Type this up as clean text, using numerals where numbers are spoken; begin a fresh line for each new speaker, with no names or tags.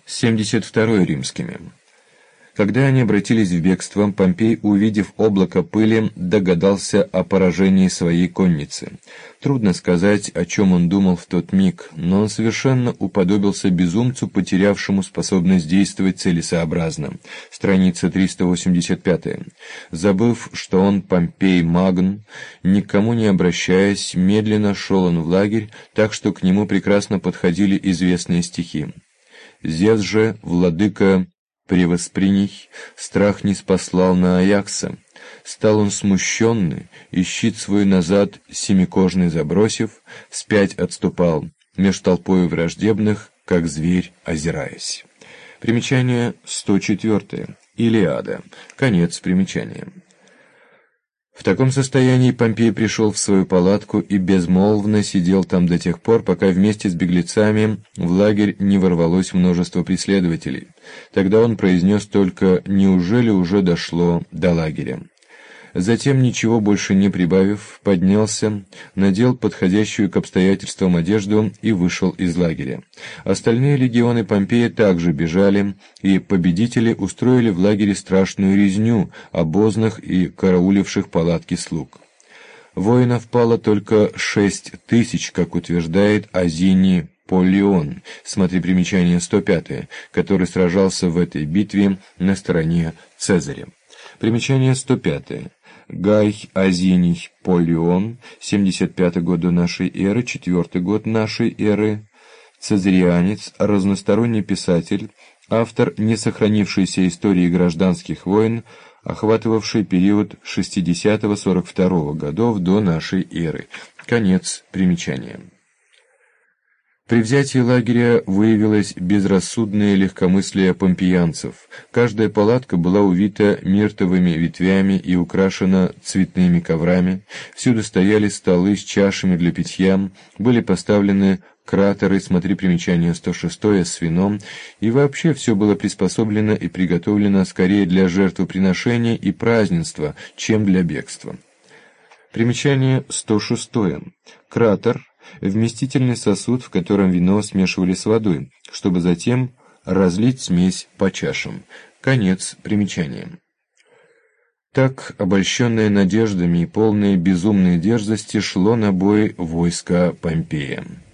72 римскими. Когда они обратились в бегство, Помпей, увидев облако пыли, догадался о поражении своей конницы. Трудно сказать, о чем он думал в тот миг, но он совершенно уподобился безумцу, потерявшему способность действовать целесообразно. Страница 385. Забыв, что он Помпей Магн, никому не обращаясь, медленно шел он в лагерь, так что к нему прекрасно подходили известные стихи. «Зевс же, владыка превосприний, страх не спаслал на Аякса. Стал он смущенный, и щит свой назад семикожный забросив, вспять отступал, меж толпою враждебных, как зверь озираясь». Примечание 104. Илиада. Конец примечания. В таком состоянии Помпей пришел в свою палатку и безмолвно сидел там до тех пор, пока вместе с беглецами в лагерь не ворвалось множество преследователей. Тогда он произнес только «Неужели уже дошло до лагеря?». Затем, ничего больше не прибавив, поднялся, надел подходящую к обстоятельствам одежду и вышел из лагеря. Остальные легионы Помпея также бежали, и победители устроили в лагере страшную резню обозных и карауливших палатки слуг. Воинов пало только 6000, как утверждает Азиний Поллион, смотри примечание 105, который сражался в этой битве на стороне Цезаря. Примечание 105. Гай Азиний Поллион, 75 год до нашей эры, 4 год нашей эры, цезарианец, разносторонний писатель, автор несохранившейся истории гражданских войн, охватывавший период 60-42 годов до нашей эры. Конец примечания. При взятии лагеря выявилось безрассудное легкомыслие помпеянцев. Каждая палатка была увита миртовыми ветвями и украшена цветными коврами. Всюду стояли столы с чашами для питья, были поставлены кратеры, смотри примечание 106, с вином, и вообще все было приспособлено и приготовлено скорее для жертвоприношения и празднества, чем для бегства. Примечание 106. Кратер — вместительный сосуд, в котором вино смешивали с водой, чтобы затем разлить смесь по чашам. Конец примечания. Так, обольщенное надеждами и полное безумной дерзости, шло на бой войско Помпея.